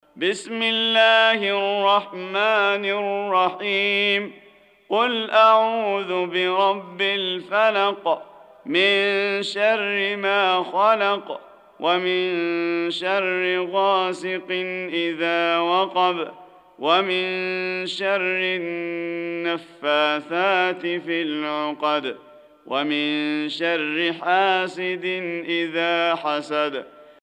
بسم الله الرحمن الرحيم. قل أعوذ برب الفلق، من شر ما خلق، ومن شر غاسق إذا وقب، ومن شر النفاثات في العقد، ومن شر حاسد إذا حسد.